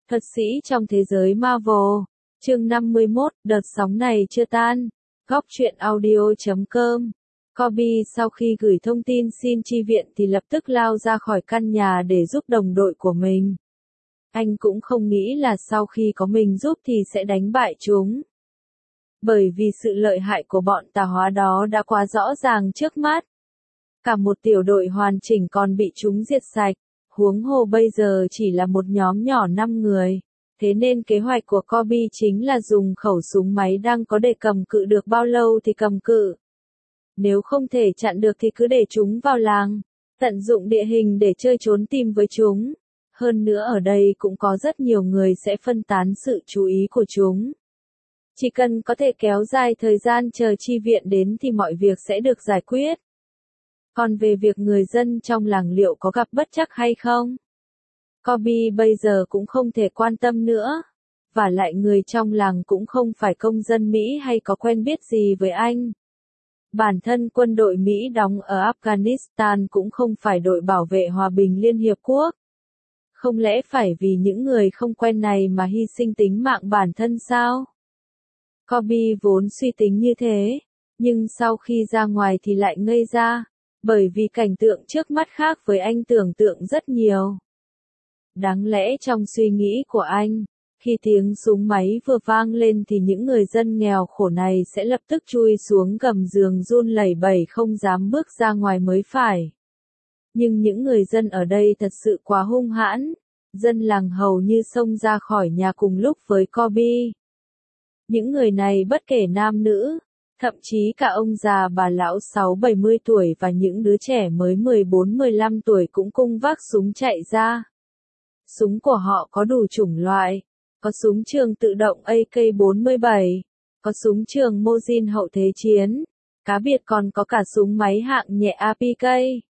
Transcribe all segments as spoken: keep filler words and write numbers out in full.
Thuật sĩ trong thế giới Marvel, chương năm mươi mốt, đợt sóng này chưa tan. Góc truyện audio chấm com. Kobe sau khi gửi thông tin xin chi viện thì lập tức lao ra khỏi căn nhà để giúp đồng đội của mình. Anh cũng không nghĩ là sau khi có mình giúp thì sẽ đánh bại chúng. Bởi vì sự lợi hại của bọn tà hóa đó đã quá rõ ràng trước mắt. Cả một tiểu đội hoàn chỉnh còn bị chúng diệt sạch, huống hồ bây giờ chỉ là một nhóm nhỏ năm người. Thế nên kế hoạch của Kobe chính là dùng khẩu súng máy đang có để cầm cự được bao lâu thì cầm cự. Nếu không thể chặn được thì cứ để chúng vào làng, tận dụng địa hình để chơi trốn tìm với chúng. Hơn nữa ở đây cũng có rất nhiều người sẽ phân tán sự chú ý của chúng. Chỉ cần có thể kéo dài thời gian chờ chi viện đến thì mọi việc sẽ được giải quyết. Còn về việc người dân trong làng liệu có gặp bất trắc hay không? Kobe bây giờ cũng không thể quan tâm nữa. Và lại người trong làng cũng không phải công dân Mỹ hay có quen biết gì với anh. Bản thân quân đội Mỹ đóng ở Afghanistan cũng không phải đội bảo vệ hòa bình Liên Hiệp Quốc. Không lẽ phải vì những người không quen này mà hy sinh tính mạng bản thân sao? Kobe vốn suy tính như thế, nhưng sau khi ra ngoài thì lại ngây ra, bởi vì cảnh tượng trước mắt khác với anh tưởng tượng rất nhiều. Đáng lẽ trong suy nghĩ của anh, khi tiếng súng máy vừa vang lên thì những người dân nghèo khổ này sẽ lập tức chui xuống gầm giường run lẩy bẩy không dám bước ra ngoài mới phải. Nhưng những người dân ở đây thật sự quá hung hãn, dân làng hầu như xông ra khỏi nhà cùng lúc với Kobe. Những người này bất kể nam nữ, thậm chí cả ông già bà lão sáu bảy mươi tuổi và những đứa trẻ mới mười bốn mười lăm tuổi cũng cung vác súng chạy ra. Súng của họ có đủ chủng loại, có súng trường tự động A K bốn mươi bảy, có súng trường Mosin hậu thế chiến, cá biệt còn có cả súng máy hạng nhẹ A P K.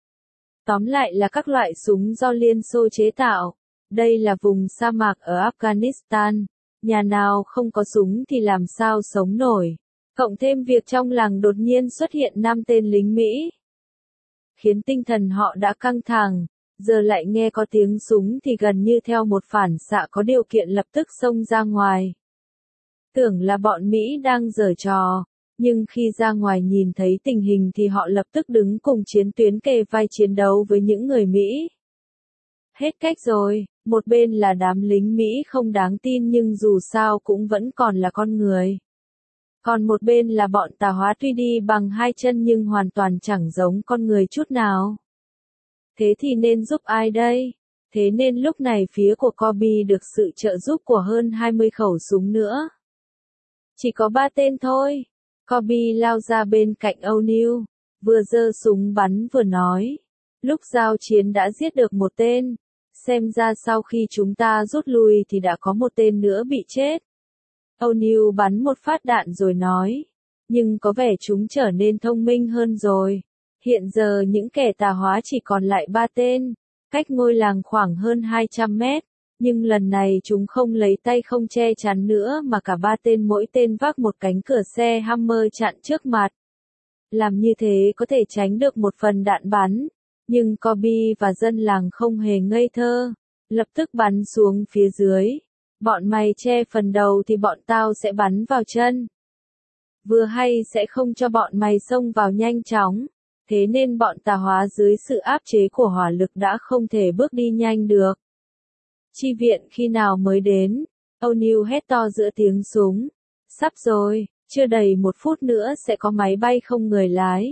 Tóm lại là các loại súng do Liên Xô chế tạo. Đây là vùng sa mạc ở Afghanistan, nhà nào không có súng thì làm sao sống nổi. Cộng thêm việc trong làng đột nhiên xuất hiện năm tên lính Mỹ, khiến tinh thần họ đã căng thẳng, giờ lại nghe có tiếng súng thì gần như theo một phản xạ có điều kiện lập tức xông ra ngoài. Tưởng là bọn Mỹ đang giở trò, nhưng khi ra ngoài nhìn thấy tình hình thì họ lập tức đứng cùng chiến tuyến kề vai chiến đấu với những người Mỹ. Hết cách rồi, một bên là đám lính Mỹ không đáng tin nhưng dù sao cũng vẫn còn là con người. Còn một bên là bọn tà hóa tuy đi bằng hai chân nhưng hoàn toàn chẳng giống con người chút nào. Thế thì nên giúp ai đây? Thế nên lúc này phía của Kobe được sự trợ giúp của hơn hai mươi khẩu súng nữa. Chỉ có ba tên thôi. Kobe lao ra bên cạnh O'Neil, vừa giơ súng bắn vừa nói. Lúc giao chiến đã giết được một tên. Xem ra sau khi chúng ta rút lui thì đã có một tên nữa bị chết. O'Neil bắn một phát đạn rồi nói. Nhưng có vẻ chúng trở nên thông minh hơn rồi. Hiện giờ những kẻ tà hóa chỉ còn lại ba tên, cách ngôi làng khoảng hơn hai trăm mét. Nhưng lần này chúng không lấy tay không che chắn nữa mà cả ba tên mỗi tên vác một cánh cửa xe Hammer chặn trước mặt. Làm như thế có thể tránh được một phần đạn bắn. Nhưng Kobe và dân làng không hề ngây thơ, lập tức bắn xuống phía dưới. Bọn mày che phần đầu thì bọn tao sẽ bắn vào chân. Vừa hay sẽ không cho bọn mày xông vào nhanh chóng. Thế nên bọn tà hóa dưới sự áp chế của hỏa lực đã không thể bước đi nhanh được. Chi viện khi nào mới đến? O'Neil hét to giữa tiếng súng. Sắp rồi, chưa đầy một phút nữa sẽ có máy bay không người lái.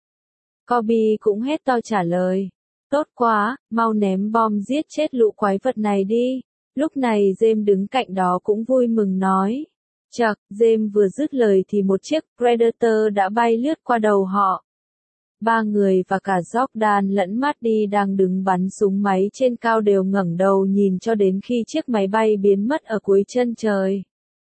Kobe cũng hét to trả lời. Tốt quá, mau ném bom giết chết lũ quái vật này đi. Lúc này James đứng cạnh đó cũng vui mừng nói. Chậc, James vừa dứt lời thì một chiếc Predator đã bay lướt qua đầu họ. Ba người và cả Jordan lẫn Maddie đang đứng bắn súng máy trên cao đều ngẩng đầu nhìn cho đến khi chiếc máy bay biến mất ở cuối chân trời.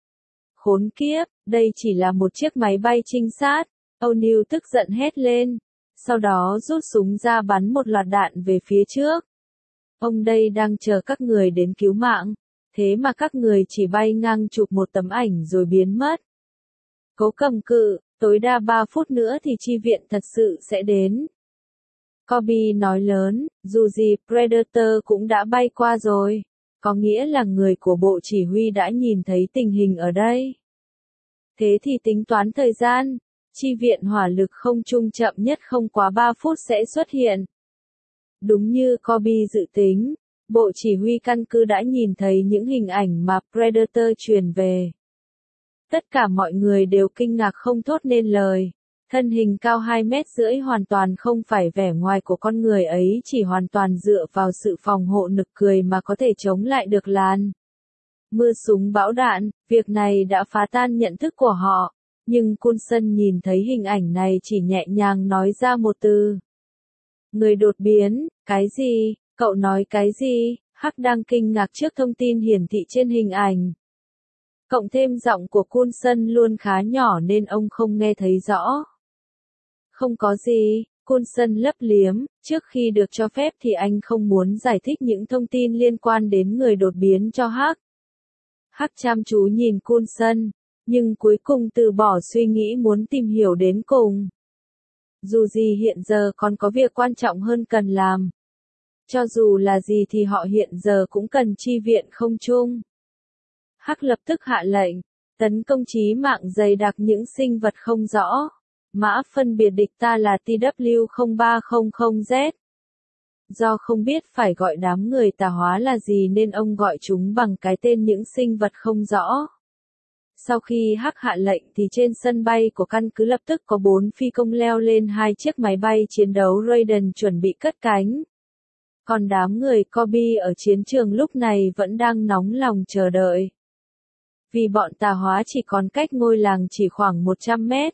Khốn kiếp, đây chỉ là một chiếc máy bay trinh sát, O'Neil tức giận hét lên. Sau đó rút súng ra bắn một loạt đạn về phía trước. Ông đây đang chờ các người đến cứu mạng, thế mà các người chỉ bay ngang chụp một tấm ảnh rồi biến mất. Cố cầm cự, tối đa ba phút nữa thì chi viện thật sự sẽ đến. Kobe nói lớn, dù gì Predator cũng đã bay qua rồi. có nghĩa là người của bộ chỉ huy đã nhìn thấy tình hình ở đây. Thế thì tính toán thời gian, chi viện hỏa lực không trung chậm nhất không quá ba phút sẽ xuất hiện. Đúng như Kirby dự tính, bộ chỉ huy căn cứ đã nhìn thấy những hình ảnh mà Predator truyền về. Tất cả mọi người đều kinh ngạc không thốt nên lời. Thân hình cao hai mét rưỡi hoàn toàn không phải vẻ ngoài của con người ấy, chỉ hoàn toàn dựa vào sự phòng hộ nực cười mà có thể chống lại được làn mưa súng bão đạn. Việc này đã phá tan nhận thức của họ, nhưng Coulson nhìn thấy hình ảnh này chỉ nhẹ nhàng nói ra một từ. Người đột biến, cái gì? Cậu nói cái gì? Hắc đang kinh ngạc trước thông tin hiển thị trên hình ảnh. Cộng thêm giọng của Coulson luôn khá nhỏ nên ông không nghe thấy rõ. Không có gì, Coulson lấp liếm, trước khi được cho phép thì anh không muốn giải thích những thông tin liên quan đến người đột biến cho Hắc. Hắc chăm chú nhìn Coulson, nhưng cuối cùng từ bỏ suy nghĩ muốn tìm hiểu đến cùng. Dù gì hiện giờ còn có việc quan trọng hơn cần làm. Cho dù là gì thì họ hiện giờ cũng cần chi viện không trung. Hắc lập tức hạ lệnh, tấn công chí mạng dày đặc những sinh vật không rõ. Mã phân biệt địch ta là T W không ba không không Z. Do không biết phải gọi đám người tà hóa là gì nên ông gọi chúng bằng cái tên những sinh vật không rõ. Sau khi Hắc hạ lệnh thì trên sân bay của căn cứ lập tức có bốn phi công leo lên hai chiếc máy bay chiến đấu Raiden chuẩn bị cất cánh. Còn đám người Kirby ở chiến trường lúc này vẫn đang nóng lòng chờ đợi. Vì bọn tà hóa chỉ còn cách ngôi làng chỉ khoảng một trăm mét.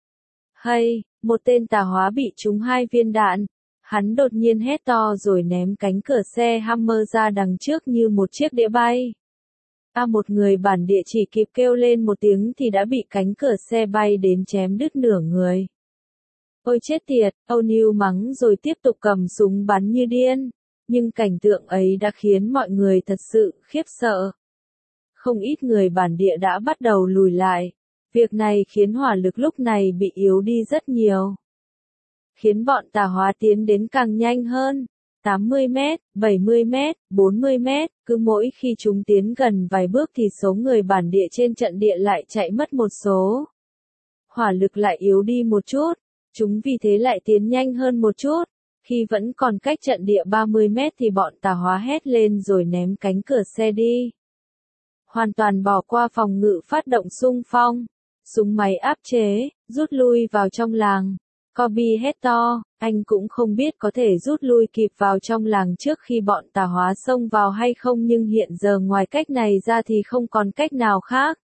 Hay, một tên tà hóa bị trúng hai viên đạn. Hắn đột nhiên hét to rồi ném cánh cửa xe Hammer ra đằng trước như một chiếc đĩa bay. À, một người bản địa chỉ kịp kêu lên một tiếng thì đã bị cánh cửa xe bay đến chém đứt nửa người. Ôi chết tiệt, O'Neil mắng rồi tiếp tục cầm súng bắn như điên. Nhưng cảnh tượng ấy đã khiến mọi người thật sự khiếp sợ. Không ít người bản địa đã bắt đầu lùi lại. Việc này khiến hỏa lực lúc này bị yếu đi rất nhiều. Khiến bọn tà hóa tiến đến càng nhanh hơn. tám mươi mét, bảy mươi mét, bốn mươi mét, cứ mỗi khi chúng tiến gần vài bước thì số người bản địa trên trận địa lại chạy mất một số. Hỏa lực lại yếu đi một chút, chúng vì thế lại tiến nhanh hơn một chút. Khi vẫn còn cách trận địa ba mươi mét thì bọn tà hóa hét lên rồi ném cánh cửa xe đi. Hoàn toàn bỏ qua phòng ngự phát động xung phong. Súng máy áp chế, rút lui vào trong làng. Kirby hét to, anh cũng không biết có thể rút lui kịp vào trong làng trước khi bọn tà hóa xông vào hay không, nhưng hiện giờ ngoài cách này ra thì không còn cách nào khác.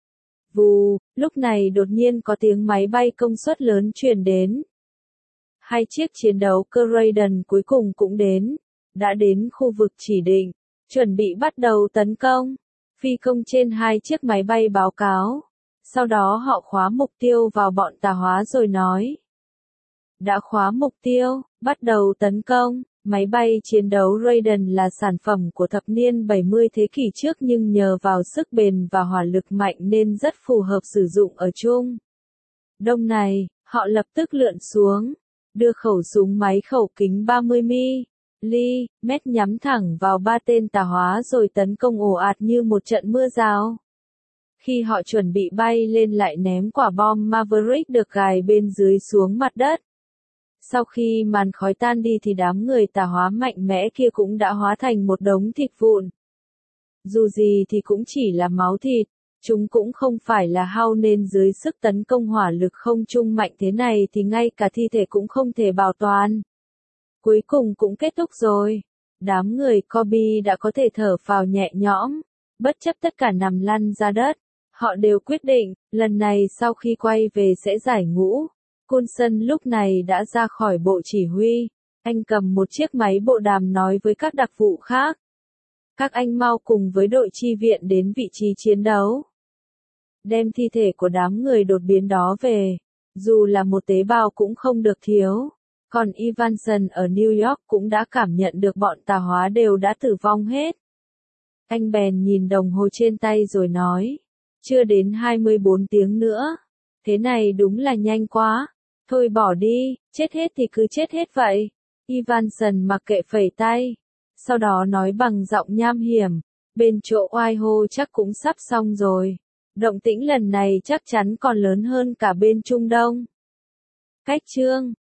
Vù, lúc này đột nhiên có tiếng máy bay công suất lớn truyền đến. Hai chiếc chiến đấu cơ Raiden cuối cùng cũng đến, đã đến khu vực chỉ định, chuẩn bị bắt đầu tấn công. Phi công trên hai chiếc máy bay báo cáo. Sau đó họ khóa mục tiêu vào bọn tà hóa rồi nói. Đã khóa mục tiêu, bắt đầu tấn công. Máy bay chiến đấu Raiden là sản phẩm của thập niên bảy mươi thế kỷ trước nhưng nhờ vào sức bền và hỏa lực mạnh nên rất phù hợp sử dụng ở Trung Đông này. Họ lập tức lượn xuống, đưa khẩu súng máy khẩu kính ba mươi mi-li-mét nhắm thẳng vào ba tên tà hóa rồi tấn công ồ ạt như một trận mưa rào. Khi họ chuẩn bị bay lên lại ném quả bom Maverick được gài bên dưới xuống mặt đất. Sau khi màn khói tan đi thì đám người tà hóa mạnh mẽ kia cũng đã hóa thành một đống thịt vụn. Dù gì thì cũng chỉ là máu thịt, chúng cũng không phải là hao nên dưới sức tấn công hỏa lực không trung mạnh thế này thì ngay cả thi thể cũng không thể bảo toàn. Cuối cùng cũng kết thúc rồi. Đám người Kirby đã có thể thở phào nhẹ nhõm, bất chấp tất cả nằm lăn ra đất. Họ đều quyết định, lần này sau khi quay về sẽ giải ngũ. Coulson lúc này đã ra khỏi bộ chỉ huy. Anh cầm một chiếc máy bộ đàm nói với các đặc vụ khác. Các anh mau cùng với đội chi viện đến vị trí chiến đấu. Đem thi thể của đám người đột biến đó về. Dù là một tế bào cũng không được thiếu. Còn Evanson ở New York cũng đã cảm nhận được bọn tà hóa đều đã tử vong hết. Anh bèn nhìn đồng hồ trên tay rồi nói. Chưa đến hai mươi bốn tiếng nữa. Thế này đúng là nhanh quá. Thôi bỏ đi, chết hết thì cứ chết hết vậy. Evanson mặc kệ phẩy tay. Sau đó nói bằng giọng nham hiểm. Bên chỗ Whitehall chắc cũng sắp xong rồi. Động tĩnh lần này chắc chắn còn lớn hơn cả bên Trung Đông. Cách chương